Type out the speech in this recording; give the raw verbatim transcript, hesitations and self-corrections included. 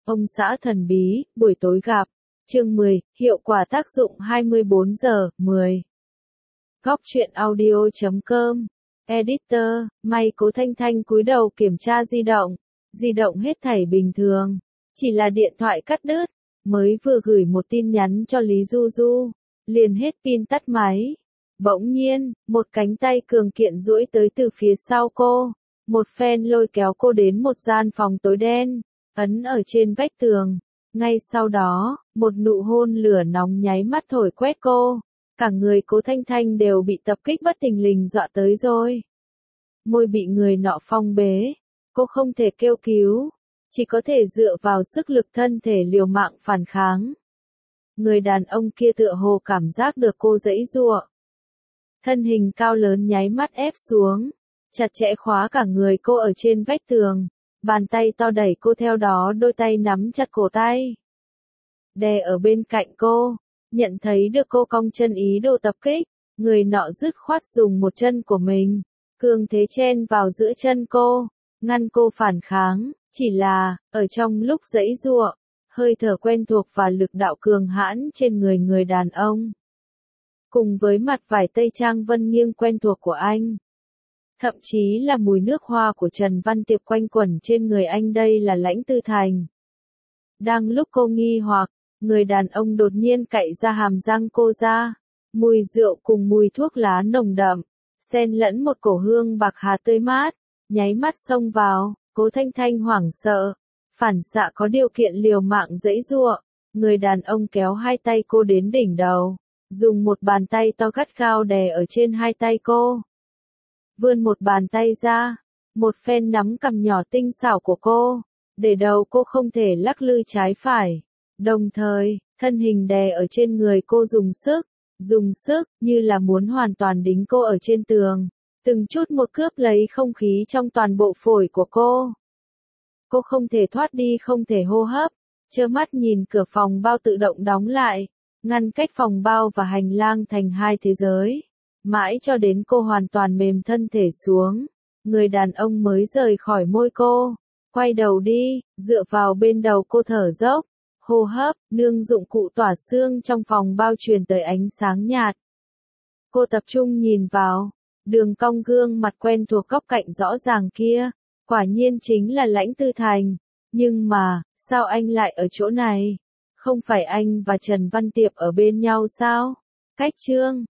Ông xã thần bí, buổi tối gặp. Chương mười, hiệu quả tác dụng hai mươi bốn giờ, mười. Góc truyện audio chấm com. Editor, may Cố Thanh Thanh cúi đầu kiểm tra di động. Di động hết thảy bình thường. Chỉ là điện thoại cắt đứt. Mới vừa gửi một tin nhắn cho Lý Du Du. Liền hết pin tắt máy. Bỗng nhiên, một cánh tay cường kiện duỗi tới từ phía sau cô. Một phen lôi kéo cô đến một gian phòng tối đen. Ấn ở trên vách tường. Ngay sau đó, một nụ hôn lửa nóng nháy mắt thổi quét cô. Cả người Cố Thanh Thanh đều bị tập kích bất thình lình dọa tới rồi. Môi bị người nọ phong bế. Cô không thể kêu cứu. Chỉ có thể dựa vào sức lực thân thể liều mạng phản kháng. Người đàn ông kia tựa hồ cảm giác được cô giãy giụa. Thân hình cao lớn nháy mắt ép xuống. Chặt chẽ khóa cả người cô ở trên vách tường. Bàn tay to đẩy cô theo đó đôi tay nắm chặt cổ tay. Đè ở bên cạnh cô. Nhận thấy được cô cong chân ý đồ tập kích. Người nọ dứt khoát dùng một chân của mình. Cường thế chen vào giữa chân cô. Ngăn cô phản kháng. Chỉ là, ở trong lúc giãy giụa, hơi thở quen thuộc và lực đạo cường hãn trên người người đàn ông. Cùng với mặt vải tây trang vân nghiêng quen thuộc của anh. Thậm chí là mùi nước hoa của Trần Văn Tiệp quanh quẩn trên người anh, đây là Lãnh Tư Thành. Đang lúc cô nghi hoặc, người đàn ông đột nhiên cạy ra hàm răng cô ra. Mùi rượu cùng mùi thuốc lá nồng đậm, xen lẫn một cổ hương bạc hà tươi mát, nháy mắt xông vào. Cố Thanh Thanh hoảng sợ, phản xạ có điều kiện liều mạng giãy giụa. Người đàn ông kéo hai tay cô đến đỉnh đầu, dùng một bàn tay to gắt gao đè ở trên hai tay cô. Vươn một bàn tay ra, một phen nắm cằm nhỏ tinh xảo của cô, để đầu cô không thể lắc lư trái phải. Đồng thời, thân hình đè ở trên người cô dùng sức, dùng sức, như là muốn hoàn toàn đính cô ở trên tường. Từng chút một cướp lấy không khí trong toàn bộ phổi của cô. Cô không thể thoát đi, không thể hô hấp, trơ mắt nhìn cửa phòng bao tự động đóng lại, ngăn cách phòng bao và hành lang thành hai thế giới. Mãi cho đến cô hoàn toàn mềm thân thể xuống, người đàn ông mới rời khỏi môi cô, quay đầu đi, dựa vào bên đầu cô thở dốc, hô hấp, nương dụng cụ tỏa xương trong phòng bao truyền tới ánh sáng nhạt. Cô tập trung nhìn vào. Đường cong gương mặt quen thuộc góc cạnh rõ ràng kia, quả nhiên chính là Lãnh Tư Thành. Nhưng mà, sao anh lại ở chỗ này? Không phải anh và Trần Văn Tiệp ở bên nhau sao? Cách chương